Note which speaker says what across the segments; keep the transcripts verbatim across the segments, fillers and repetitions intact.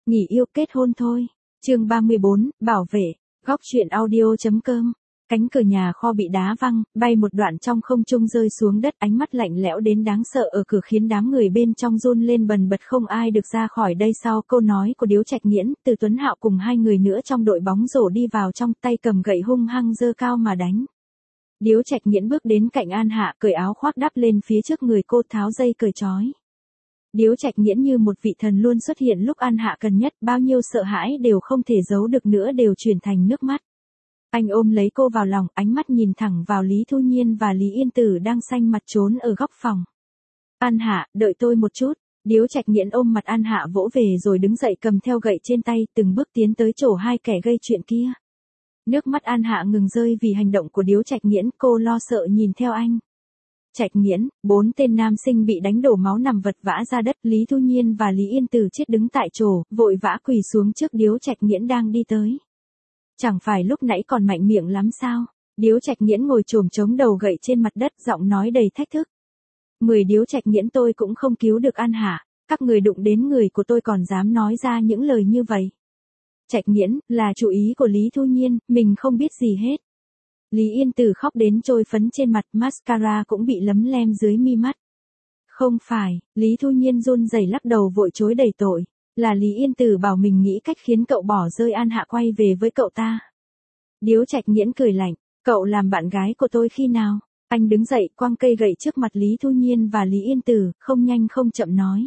Speaker 1: nghỉ yêu kết hôn thôi. Chương ba mươi bốn, bảo vệ. Góc truyện audio.com. Cánh cửa nhà kho bị đá văng, bay một đoạn trong không trung rơi xuống đất, ánh mắt lạnh lẽo đến đáng sợ ở cửa khiến đám người bên trong run lên bần bật không ai được ra khỏi đây. Sau câu nói của Điếu Trạch Nghiễn, Từ Tuấn Hạo cùng hai người nữa trong đội bóng rổ đi vào trong, tay cầm gậy hung hăng giơ cao mà đánh. Điếu Trạch Nghiễn bước đến cạnh An Hạ, cởi áo khoác đắp lên phía trước người cô, tháo dây cởi trói. Điếu Trạch Nghiễn như một vị thần luôn xuất hiện lúc An Hạ cần nhất, bao nhiêu sợ hãi đều không thể giấu được nữa đều chuyển thành nước mắt. Anh ôm lấy cô vào lòng, ánh mắt nhìn thẳng vào Lý Thu Nhiên và Lý Yên Tử đang xanh mặt trốn ở góc phòng. An Hạ, đợi tôi một chút. Điếu Trạch Nghiễn ôm mặt An Hạ vỗ về rồi đứng dậy cầm theo gậy trên tay, từng bước tiến tới chỗ hai kẻ gây chuyện kia. Nước mắt An Hạ ngừng rơi vì hành động của Điếu Trạch Nghiễn, cô lo sợ nhìn theo anh. Trạch Nghiễn, bốn tên nam sinh bị đánh đổ máu nằm vật vã ra đất, Lý Thu Nhiên và Lý Yên Tử chết đứng tại chỗ, vội vã quỳ xuống trước Điếu Trạch Nghiễn đang đi tới. Chẳng phải lúc nãy còn mạnh miệng lắm sao? Điếu Trạch Nghiễn ngồi chồm chống đầu gậy trên mặt đất, giọng nói đầy thách thức. Mười Điếu Trạch Nghiễn, tôi cũng không cứu được An Hạ, các người đụng đến người của tôi còn dám nói ra những lời như vậy. Trạch Nghiễn, là chủ ý của Lý Thu Nhiên, mình không biết gì hết. Lý Yên Tử khóc đến trôi phấn trên mặt, mascara cũng bị lấm lem dưới mi mắt. Không phải, Lý Thu Nhiên run rẩy lắc đầu vội chối đầy tội. Là Lý Yên Tử bảo mình nghĩ cách khiến cậu bỏ rơi An Hạ quay về với cậu ta. Điếu Trạch Nghiễn cười lạnh, cậu làm bạn gái của tôi khi nào? Anh đứng dậy quăng cây gậy trước mặt Lý Thu Nhiên và Lý Yên Tử, không nhanh không chậm nói.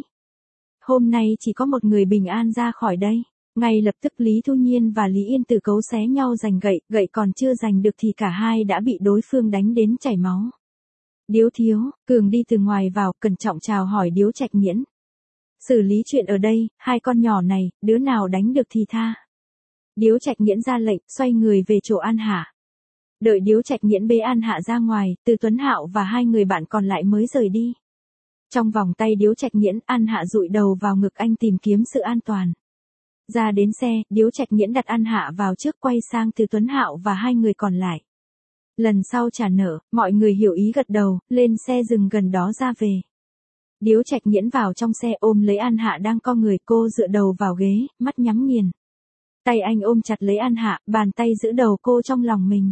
Speaker 1: Hôm nay chỉ có một người bình an ra khỏi đây. Ngay lập tức Lý Thu Nhiên và Lý Yên Tử cấu xé nhau giành gậy, gậy còn chưa giành được thì cả hai đã bị đối phương đánh đến chảy máu. Điếu thiếu, Cường đi từ ngoài vào, cẩn trọng chào hỏi Điếu Trạch Nghiễn. Xử lý chuyện ở đây, hai con nhỏ này, đứa nào đánh được thì tha. Điếu Trạch Nghiễn ra lệnh, xoay người về chỗ An Hạ. Đợi Điếu Trạch Nghiễn bế An Hạ ra ngoài, Từ Tuấn Hạo và hai người bạn còn lại mới rời đi. Trong vòng tay Điếu Trạch Nghiễn, An Hạ dụi đầu vào ngực anh tìm kiếm sự an toàn. Ra đến xe, Điếu Trạch Nghiễn đặt An Hạ vào trước, quay sang Từ Tuấn Hạo và hai người còn lại. Lần sau trả nợ, mọi người hiểu ý gật đầu, lên xe dừng gần đó ra về. Điếu Trạch Nghiễn vào trong xe ôm lấy An Hạ đang co người, cô dựa đầu vào ghế, mắt nhắm nghiền. Tay anh ôm chặt lấy An Hạ, bàn tay giữ đầu cô trong lòng mình.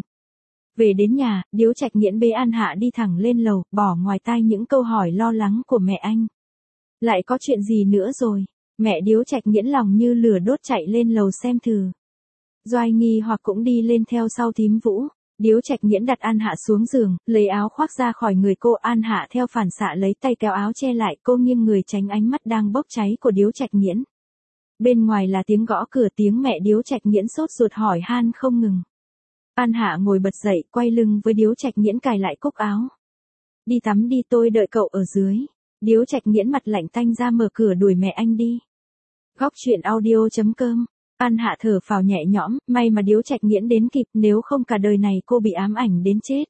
Speaker 1: Về đến nhà, Điếu Trạch Nghiễn bế An Hạ đi thẳng lên lầu, bỏ ngoài tai những câu hỏi lo lắng của mẹ anh. Lại có chuyện gì nữa rồi? Mẹ Điếu Trạch Nghiễn lòng như lửa đốt chạy lên lầu xem thử. Doai nghi hoặc cũng đi lên theo sau thím Vũ. Điếu Trạch Nghiễn đặt An Hạ xuống giường, lấy áo khoác ra khỏi người cô. An Hạ theo phản xạ lấy tay kéo áo che lại, cô nghiêng người tránh ánh mắt đang bốc cháy của Điếu Trạch Nghiễn. Bên ngoài là tiếng gõ cửa, tiếng mẹ Điếu Trạch Nghiễn sốt ruột hỏi han không ngừng. An Hạ ngồi bật dậy, quay lưng với Điếu Trạch Nghiễn cài lại cúc áo. Đi tắm đi, tôi đợi cậu ở dưới. Điếu Trạch Nghiễn mặt lạnh tanh ra mở cửa đuổi mẹ anh đi. Góc truyện audio.com. An Hạ thở phào nhẹ nhõm, may mà Điếu Trạch Nghiễn đến kịp, nếu không cả đời này cô bị ám ảnh đến chết.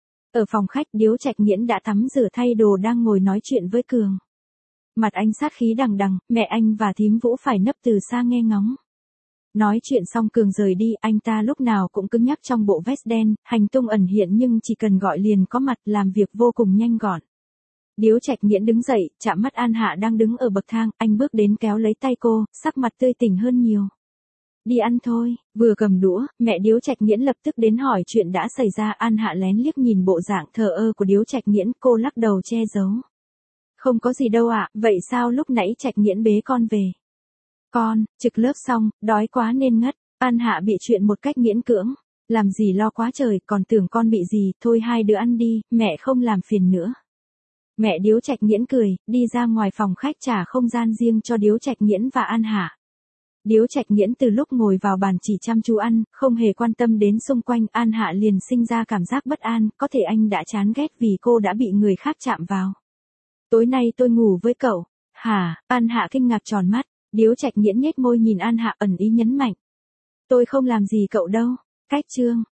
Speaker 1: Ở phòng khách, Điếu Trạch Nghiễn đã tắm rửa thay đồ đang ngồi nói chuyện với Cường. Mặt anh sát khí đằng đằng, mẹ anh và thím Vũ phải nấp từ xa nghe ngóng. Nói chuyện xong Cường rời đi, anh ta lúc nào cũng cứng nhắc trong bộ vest đen, hành tung ẩn hiện nhưng chỉ cần gọi liền có mặt, làm việc vô cùng nhanh gọn. Điếu Trạch Nghiễn đứng dậy, chạm mắt An Hạ đang đứng ở bậc thang, anh bước đến kéo lấy tay cô, sắc mặt tươi tỉnh hơn nhiều. Đi ăn thôi, vừa cầm đũa, mẹ Điếu Trạch Nghiễn lập tức đến hỏi chuyện đã xảy ra. An Hạ lén liếc nhìn bộ dạng thờ ơ của Điếu Trạch Nghiễn, cô lắc đầu che giấu. Không có gì đâu ạ, vậy sao lúc nãy Trạch Nghiễn bế con về? Con, trực lớp xong, đói quá nên ngất. An Hạ bị chuyện một cách miễn cưỡng. Làm gì lo quá trời, còn tưởng con bị gì, thôi hai đứa ăn đi, mẹ không làm phiền nữa. Mẹ Điếu Trạch Nghiễn cười, đi ra ngoài phòng khách trả không gian riêng cho Điếu Trạch Nghiễn và An Hạ. Điếu Trạch Nghiễn từ lúc ngồi vào bàn chỉ chăm chú ăn, không hề quan tâm đến xung quanh. An Hạ liền sinh ra cảm giác bất an, có thể anh đã chán ghét vì cô đã bị người khác chạm vào. Tối nay tôi ngủ với cậu. Hả? An Hạ kinh ngạc tròn mắt. Điếu Trạch Nghiễn nhếch môi nhìn An Hạ ẩn ý nhấn mạnh. Tôi không làm gì cậu đâu. Cách chương.